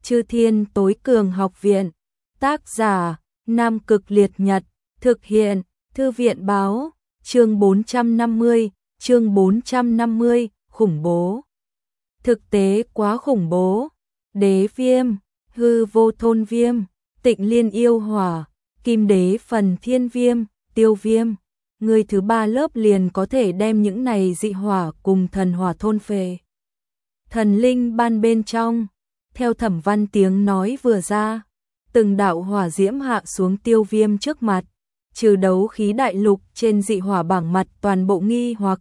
Chư Thiên Tối Cường Học Viện. Tác giả: Nam Cực Liệt Nhật. Thực hiện: Thư viện báo. Chương 450, khủng bố. Thực tế quá khủng bố. Đế viêm, hư vô thôn viêm, Tịnh Liên yêu hỏa, Kim Đế phần thiên viêm, Tiêu viêm. Người thứ ba lớp liền có thể đem những này dị hỏa cùng thần hỏa thôn phệ. Thần linh ban bên trong, theo Thẩm Văn tiếng nói vừa ra, từng đạo hỏa diễm hạ xuống Tiêu viêm trước mặt, trừ đấu khí đại lục trên dị hỏa bảng mặt toàn bộ nghi hoặc.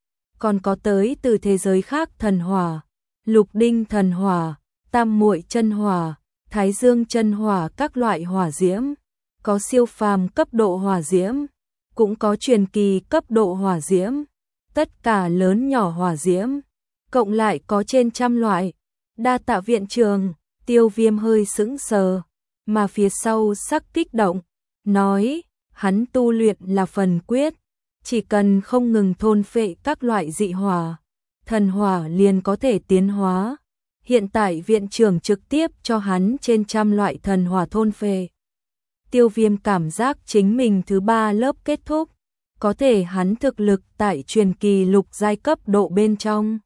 Còn có tới từ thế giới khác thần hỏa, lục đinh thần hỏa, tam muội chân hỏa, thái dương chân hỏa, các loại hỏa diễm, có siêu phàm cấp độ hỏa diễm, cũng có truyền kỳ cấp độ hỏa diễm, tất cả lớn nhỏ hỏa diễm, cộng lại có trên trăm loại. Đa tạ viện trường. Tiêu viêm hơi sững sờ, mà phía sau sắc kích động, nói, hắn tu luyện là phần quyết, chỉ cần không ngừng thôn phệ các loại dị hỏa, thần hỏa liền có thể tiến hóa. Hiện tại viện trưởng trực tiếp cho hắn trên trăm loại thần hỏa thôn phệ. Tiêu viêm cảm giác chính mình thứ ba lớp kết thúc, có thể hắn thực lực tại truyền kỳ lục giai cấp độ bên trong,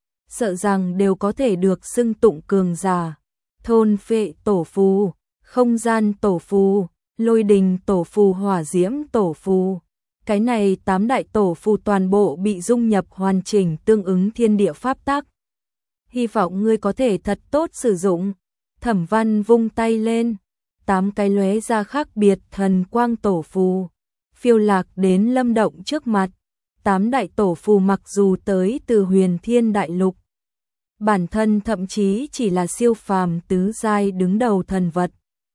sợ rằng đều có thể được xưng tụng cường giả. Thôn phệ tổ phù, không gian tổ phù, lôi đình tổ phù, hỏa diễm tổ phù. Cái này 8 đại tổ phù toàn bộ bị dung nhập hoàn chỉnh tương ứng thiên địa pháp tắc. Hy vọng ngươi có thể thật tốt sử dụng. Thẩm Văn vung tay lên, 8 cái lóe ra khác biệt thần quang tổ phù phiêu lạc đến Lâm Động trước mặt. 8 đại tổ phù mặc dù tới từ Huyền Thiên đại lục, bản thân thậm chí chỉ là siêu phàm tứ giai đứng đầu thần vật.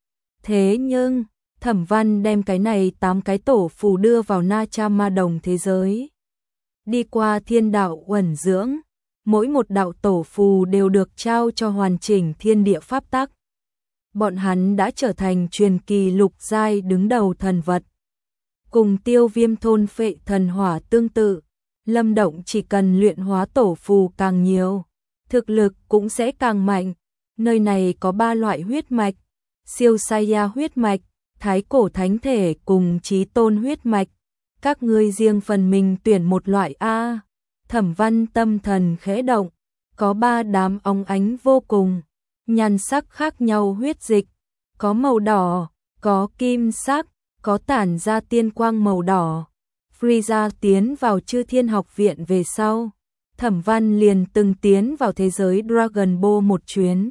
Thế nhưng, Thẩm Văn đem cái này 8 cái tổ phù đưa vào Na Cha Ma Đồng thế giới. Đi qua thiên đạo uẩn dưỡng, mỗi một đạo tổ phù đều được trao cho hoàn chỉnh thiên địa pháp tắc. Bọn hắn đã trở thành truyền kỳ lục giai đứng đầu thần vật. Cùng Tiêu viêm thôn phệ thần hỏa tương tự, Lâm Động chỉ cần luyện hóa tổ phù càng nhiều, thực lực cũng sẽ càng mạnh. Nơi này có 3 loại huyết mạch, siêu Saya huyết mạch, thái cổ thánh thể cùng chí tôn huyết mạch. Các ngươi riêng phần mình tuyển một loại A. Thẩm Văn tâm thần khẽ động, có 3 đám óng ánh vô cùng, nhan sắc khác nhau huyết dịch, có màu đỏ, có kim sắc, có tản ra tiên quang màu đỏ. Frieza tiến vào Chư Thiên Học Viện về sau, Thẩm Văn liền từng tiến vào thế giới Dragon Ball một chuyến.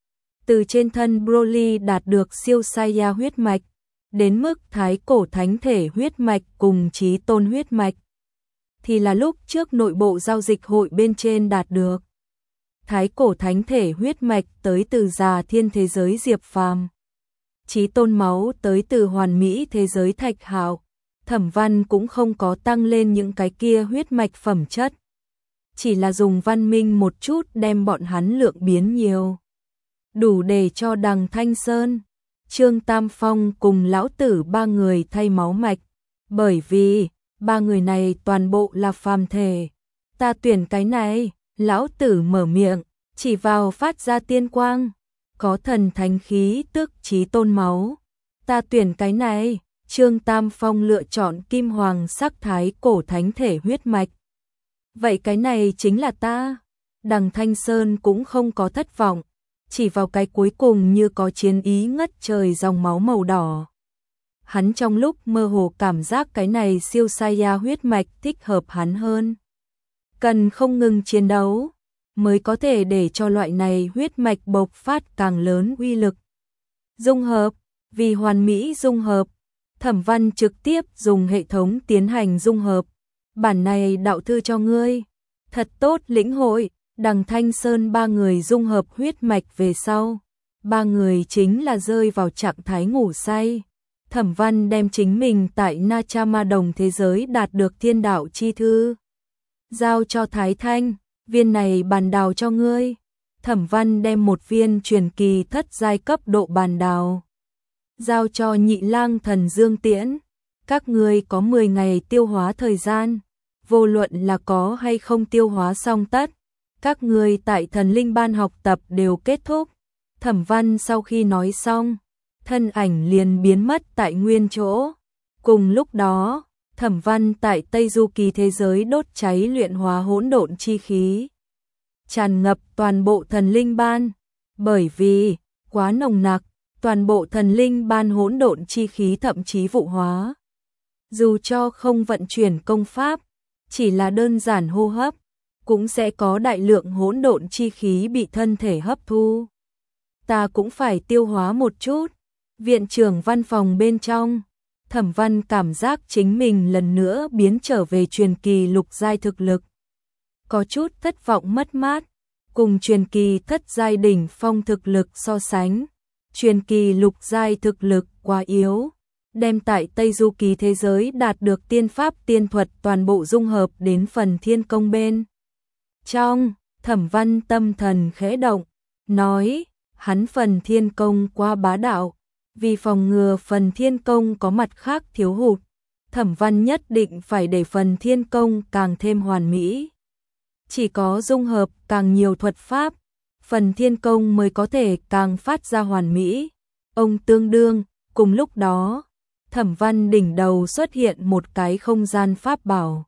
Từ trên thân Broly đạt được siêu Saya huyết mạch, đến mức thái cổ thánh thể huyết mạch cùng chí tôn huyết mạch, thì là lúc trước nội bộ giao dịch hội bên trên đạt được. Thái cổ thánh thể huyết mạch tới từ Già Thiên thế giới Diệp Phàm, chí tôn máu tới từ Hoàn Mỹ thế giới Thạch Hạo. Thẩm Văn cũng không có tăng lên những cái kia huyết mạch phẩm chất, chỉ là dùng văn minh một chút đem bọn hắn lượng biến nhiều, đủ để cho Đằng Thanh Sơn, Trương Tam Phong cùng lão tử 3 người thay máu mạch, bởi vì 3 người này toàn bộ là phàm thể. Ta tuyển cái này. Lão tử mở miệng, chỉ vào phát ra tiên quang, có thần thánh khí tức chí tôn máu. Ta tuyển cái này. Trương Tam Phong lựa chọn kim hoàng sắc thái cổ thánh thể huyết mạch. Vậy cái này chính là ta. Đằng Thanh Sơn cũng không có thất vọng, chỉ vào cái cuối cùng như có chiến ý ngất trời dòng máu màu đỏ. Hắn trong lúc mơ hồ cảm giác cái này siêu Saya huyết mạch thích hợp hắn hơn. Cần không ngừng chiến đấu, mới có thể để cho loại này huyết mạch bộc phát càng lớn uy lực. Dung hợp, vì hoàn mỹ dung hợp, Thẩm Văn trực tiếp dùng hệ thống tiến hành dung hợp. Bản này đạo thư cho ngươi, thật tốt lĩnh hội. Đằng Thanh Sơn 3 người dung hợp huyết mạch về sau, 3 người chính là rơi vào trạng thái ngủ say. Thẩm Văn đem chính mình tại Na Cha Ma Đồng thế giới đạt được thiên đạo chi thư, giao cho Thái Thanh, viên này bàn đào cho ngươi. Thẩm Văn đem một viên truyền kỳ thất giai cấp độ bàn đào giao cho Nhị Lang Thần Dương Tiễn. Các ngươi có 10 ngày tiêu hóa thời gian, vô luận là có hay không tiêu hóa xong tất, các ngươi tại thần linh ban học tập đều kết thúc. Thẩm Văn sau khi nói xong, thân ảnh liền biến mất tại nguyên chỗ. Cùng lúc đó, Thẩm Văn tại Tây Du Ký thế giới đốt cháy luyện hóa hỗn độn chi khí, tràn ngập toàn bộ thần linh ban, bởi vì quá nồng nặc, toàn bộ thần linh ban hỗn độn chi khí thậm chí vụ hóa. Dù cho không vận chuyển công pháp, chỉ là đơn giản hô hấp, cũng sẽ có đại lượng hỗn độn chi khí bị thân thể hấp thu. Ta cũng phải tiêu hóa một chút. Viện trưởng văn phòng bên trong, Thẩm Văn cảm giác chính mình lần nữa biến trở về truyền kỳ lục giai thực lực. Có chút thất vọng mất mát, cùng truyền kỳ thất giai đỉnh phong thực lực so sánh, truyền kỳ lục giai thực lực quá yếu, đem tại Tây Du Ký thế giới đạt được tiên pháp tiên thuật toàn bộ dung hợp đến phần thiên công bên. Trong, Thẩm Văn tâm thần khẽ động, nói, hắn phần thiên công quá bá đạo, vì phòng ngừa phần thiên công có mặt khác thiếu hụt, Thẩm Văn nhất định phải để phần thiên công càng thêm hoàn mỹ. Chỉ có dung hợp càng nhiều thuật pháp, phần thiên công mới có thể càng phát ra hoàn mỹ. Ông tương đương, cùng lúc đó, Thẩm Văn đỉnh đầu xuất hiện một cái không gian pháp bảo,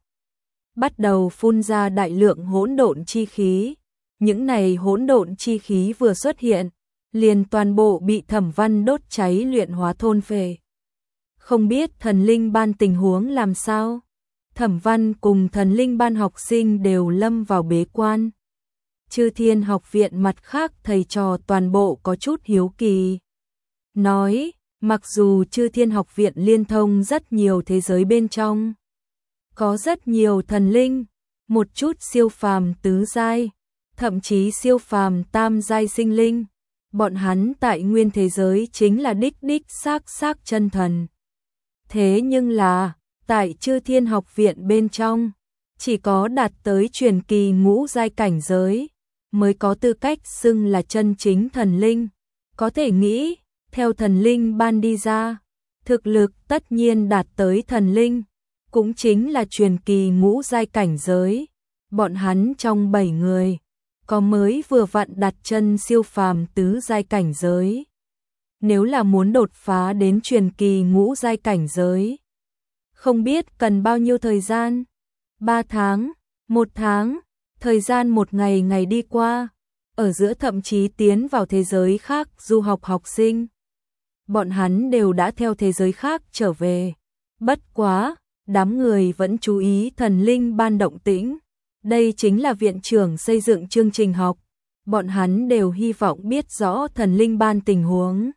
bắt đầu phun ra đại lượng hỗn độn chi khí. Những này hỗn độn chi khí vừa xuất hiện, liền toàn bộ bị Thẩm Văn đốt cháy luyện hóa thôn phệ. Không biết thần linh ban tình huống làm sao? Thẩm Văn cùng thần linh ban học sinh đều lâm vào bế quan. Chư Thiên học viện mặt khác thầy trò toàn bộ có chút hiếu kỳ. Nói, mặc dù Chư Thiên học viện liên thông rất nhiều thế giới bên trong, có rất nhiều thần linh, một chút siêu phàm tứ giai, thậm chí siêu phàm tam giai sinh linh. Bọn hắn tại nguyên thế giới chính là đích xác chân thần. Thế nhưng là, tại Chư Thiên học viện bên trong, chỉ có đạt tới truyền kỳ ngũ giai cảnh giới, mới có tư cách xưng là chân chính thần linh. Có thể nghĩ, theo thần linh ban đi ra, thực lực tất nhiên đạt tới thần linh, cũng chính là truyền kỳ ngũ giai cảnh giới. Bọn hắn trong 7 người, có mới vừa vặn đặt chân siêu phàm tứ giai cảnh giới. Nếu là muốn đột phá đến truyền kỳ ngũ giai cảnh giới, không biết cần bao nhiêu thời gian? 3 tháng, 1 tháng, thời gian một ngày ngày đi qua, ở giữa thậm chí tiến vào thế giới khác du học học sinh. Bọn hắn đều đã theo thế giới khác trở về. Bất quá, đám người vẫn chú ý thần linh ban động tĩnh. Đây chính là viện trưởng xây dựng chương trình học. Bọn hắn đều hy vọng biết rõ thần linh ban tình huống.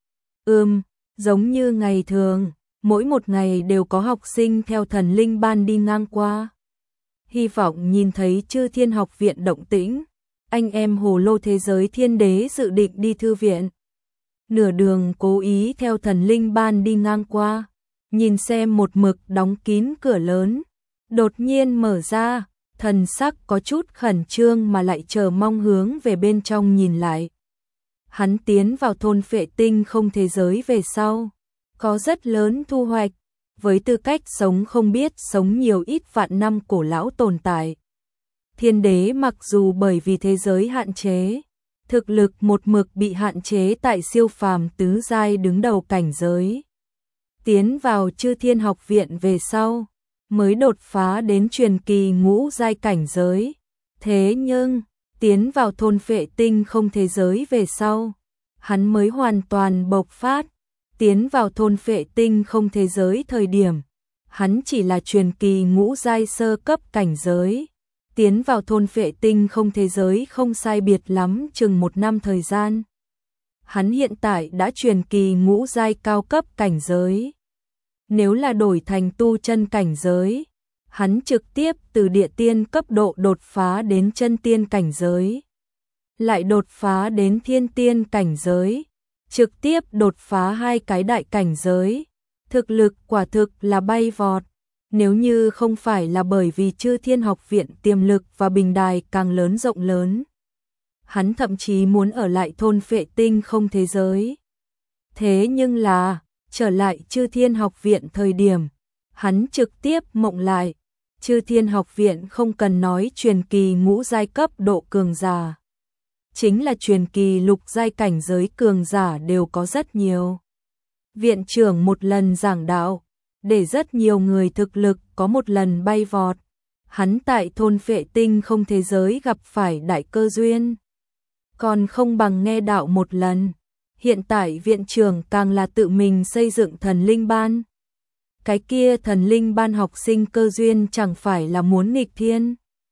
Giống như ngày thường, mỗi một ngày đều có học sinh theo thần linh ban đi ngang qua. Hy vọng nhìn thấy Chư Thiên học viện động tĩnh. Anh em hồ lô thế giới thiên đế dự định đi thư viện. Nửa đường cố ý theo thần linh ban đi ngang qua, nhìn xem một mực đóng kín cửa lớn, đột nhiên mở ra, thần sắc có chút khẩn trương mà lại chờ mong hướng về bên trong nhìn lại. Hắn tiến vào thôn phệ tinh không thế giới về sau, có rất lớn thu hoạch, với tư cách sống không biết sống nhiều ít vạn năm cổ lão tồn tại. Thiên đế mặc dù bởi vì thế giới hạn chế, thực lực một mực bị hạn chế tại siêu phàm tứ giai đứng đầu cảnh giới. Tiến vào Chư Thiên học viện về sau, mới đột phá đến truyền kỳ ngũ giai cảnh giới. Thế nhưng, tiến vào thôn phệ tinh không thế giới về sau, hắn mới hoàn toàn bộc phát. Tiến vào thôn phệ tinh không thế giới thời điểm, hắn chỉ là truyền kỳ ngũ giai sơ cấp cảnh giới. Tiến vào thôn phệ tinh không thế giới không sai biệt lắm chừng 1 năm thời gian. Hắn hiện tại đã truyền kỳ ngũ giai cao cấp cảnh giới. Nếu là đổi thành tu chân cảnh giới, hắn trực tiếp từ địa tiên cấp độ đột phá đến chân tiên cảnh giới. Lại đột phá đến thiên tiên cảnh giới. Trực tiếp đột phá 2 cái đại cảnh giới. Thực lực quả thực là bay vọt. Nếu như không phải là bởi vì Chư Thiên học viện tiềm lực và bình đài càng lớn rộng lớn, hắn thậm chí muốn ở lại thôn phệ tinh không thế giới. Thế nhưng là, trở lại Chư Thiên học viện thời điểm, hắn trực tiếp mộng lại. Chư Thiên học viện không cần nói truyền kỳ ngũ giai cấp độ cường giả. chính là truyền kỳ lục giai cảnh giới cường giả đều có rất nhiều. Viện trưởng một lần giảng đạo, để rất nhiều người thực lực có một lần bay vọt. Hắn tại thôn Phệ Tinh không thế giới gặp phải đại cơ duyên, còn không bằng nghe đạo một lần. Hiện tại viện trưởng càng là tự mình xây dựng thần linh ban. Cái kia thần linh ban học sinh cơ duyên chẳng phải là muốn nghịch thiên.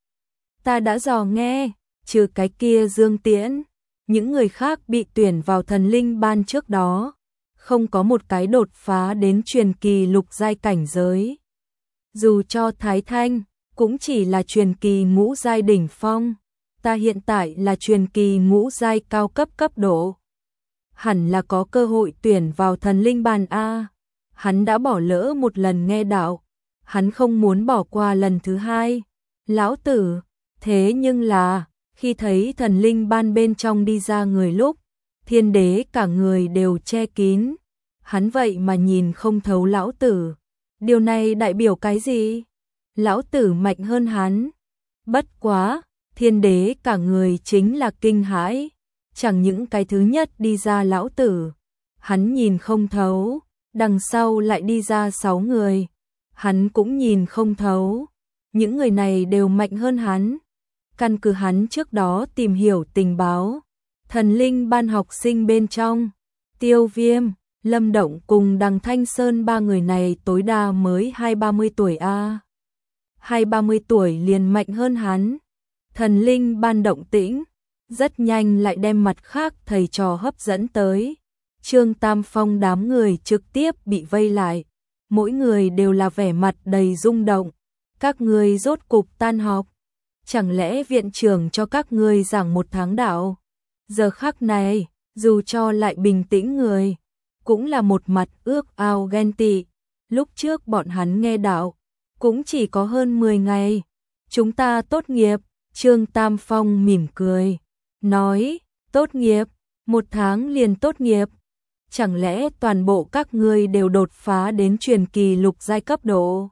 Ta đã dò nghe, trừ cái kia Dương Tiễn, những người khác bị tuyển vào thần linh ban trước đó, không có một cái đột phá đến truyền kỳ lục giai cảnh giới. Dù cho Thái Thanh, cũng chỉ là truyền kỳ ngũ giai đỉnh phong, ta hiện tại là truyền kỳ ngũ giai cao cấp cấp độ. Hẳn là có cơ hội tuyển vào thần linh ban A. Hắn đã bỏ lỡ một lần nghe đạo, hắn không muốn bỏ qua lần thứ hai. Lão tử, thế nhưng là, khi thấy thần linh ban bên trong đi ra người lúc, Thiên Đế cả người đều che kín. Hắn vậy mà nhìn không thấu lão tử. Điều này đại biểu cái gì? Lão tử mạnh hơn hắn. Bất quá, Thiên Đế cả người chính là kinh hãi. Chẳng những cái thứ nhất đi ra lão tử, hắn nhìn không thấu, đằng sau lại đi ra 6 người, hắn cũng nhìn không thấu. Những người này đều mạnh hơn hắn. Căn cứ hắn trước đó tìm hiểu tình báo, thần linh ban học sinh bên trong, Tiêu Viêm, Lâm Động cùng Đằng Thanh Sơn ba người này tối đa mới 20-30 tuổi a. 20-30 tuổi liền mạnh hơn hắn. Thần linh ban động tĩnh, rất nhanh lại đem mặt khác thầy trò hấp dẫn tới. Trương Tam Phong đám người trực tiếp bị vây lại, mỗi người đều là vẻ mặt đầy rung động. Các ngươi rốt cục tan học, chẳng lẽ viện trưởng cho các ngươi giảng một tháng đạo? Giờ khắc này, dù cho lại bình tĩnh người, cũng là một mặt ước ao ghen tị. Lúc trước bọn hắn nghe đạo, cũng chỉ có hơn 10 ngày. Chúng ta tốt nghiệp, Trương Tam Phong mỉm cười, nói, tốt nghiệp, 1 tháng liền tốt nghiệp. Chẳng lẽ toàn bộ các ngươi đều đột phá đến truyền kỳ lục giai cấp độ?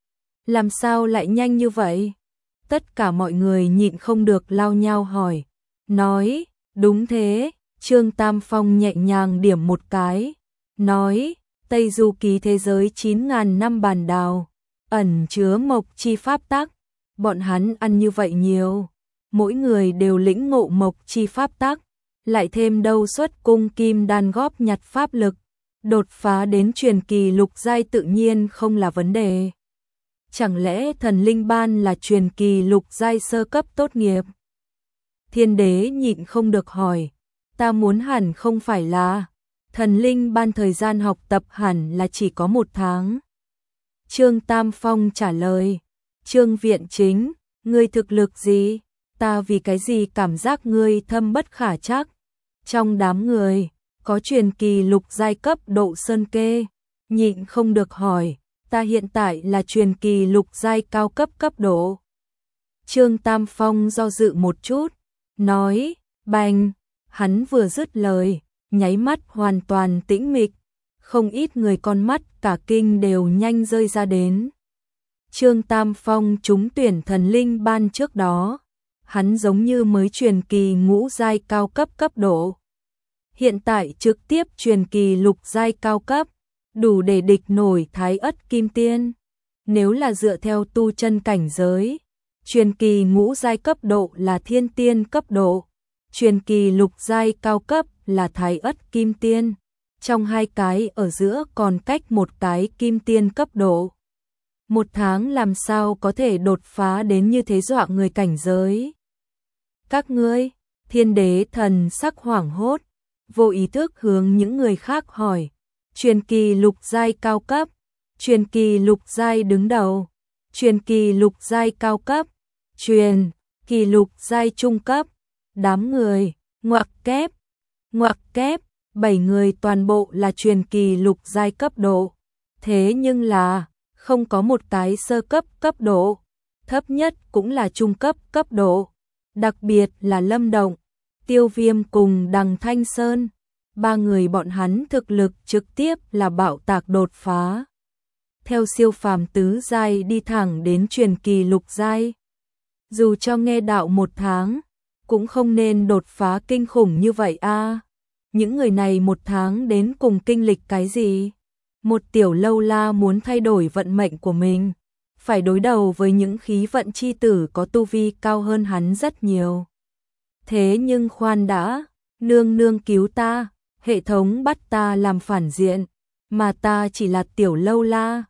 Làm sao lại nhanh như vậy? Tất cả mọi người nhịn không được lao nhau hỏi, nói, đúng thế. Trương Tam Phong nhẹ nhàng điểm một cái, nói, Tây Du Ký thế giới 9.000 năm bàn đào, ẩn chứa mộc chi pháp tắc, bọn hắn ăn như vậy nhiều, mỗi người đều lĩnh ngộ mộc chi pháp tắc, lại thêm đâu xuất cung kim đan góp nhặt pháp lực, đột phá đến truyền kỳ lục giai tự nhiên không là vấn đề. Chẳng lẽ thần linh ban là truyền kỳ lục giai sơ cấp tốt nghiệp? Thiên Đế nhịn không được hỏi, ta muốn hẳn không phải là thần linh ban thời gian học tập hẳn là chỉ có 1 tháng. Trương Tam Phong trả lời, Trương viện chính, ngươi thực lực gì? Ta vì cái gì cảm giác ngươi thâm bất khả trắc? Trong đám người, có truyền kỳ lục giai cấp độ sơn kê, nhịn không được hỏi, ta hiện tại là truyền kỳ lục giai cao cấp cấp độ. Trương Tam Phong do dự một chút, nói, bành, hắn vừa dứt lời, nháy mắt hoàn toàn tĩnh mịch, không ít người con mắt cả kinh đều nhanh rơi ra đến. Trương Tam Phong trúng tuyển thần linh ban trước đó, hắn giống như mới truyền kỳ ngũ giai cao cấp cấp độ. Hiện tại trực tiếp truyền kỳ lục giai cao cấp, đủ để địch nổi Thái Ất Kim Tiên. Nếu là dựa theo tu chân cảnh giới, truyền kỳ ngũ giai cấp độ là thiên tiên cấp độ, truyền kỳ lục giai cao cấp là Thái Ất Kim Tiên. Trong hai cái ở giữa còn cách một cái Kim Tiên cấp độ. 1 tháng làm sao có thể đột phá đến như thế dọa người cảnh giới? Các ngươi, Thiên Đế thần sắc hoảng hốt, vô ý thức hướng những người khác hỏi, truyền kỳ lục giai cao cấp, truyền kỳ lục giai đứng đầu, truyền kỳ lục giai cao cấp, truyền kỳ lục giai trung cấp. Đám người, ngoặc kép, 7 người toàn bộ là truyền kỳ lục giai cấp độ. Thế nhưng là, không có một cái sơ cấp cấp độ, thấp nhất cũng là trung cấp cấp độ. Đặc biệt là Lâm Động, Tiêu Viêm cùng Đằng Thanh Sơn, 3 người bọn hắn thực lực trực tiếp là bạo tạc đột phá. Theo siêu phàm tứ giai đi thẳng đến truyền kỳ lục giai. Dù cho nghe đạo 1 tháng, cũng không nên đột phá kinh khủng như vậy a. Những người này một tháng đến cùng kinh lịch cái gì? Một tiểu lâu la muốn thay đổi vận mệnh của mình, phải đối đầu với những khí vận chi tử có tu vi cao hơn hắn rất nhiều. Thế nhưng khoan đã, nương nương cứu ta, hệ thống bắt ta làm phản diện, mà ta chỉ là tiểu lâu la,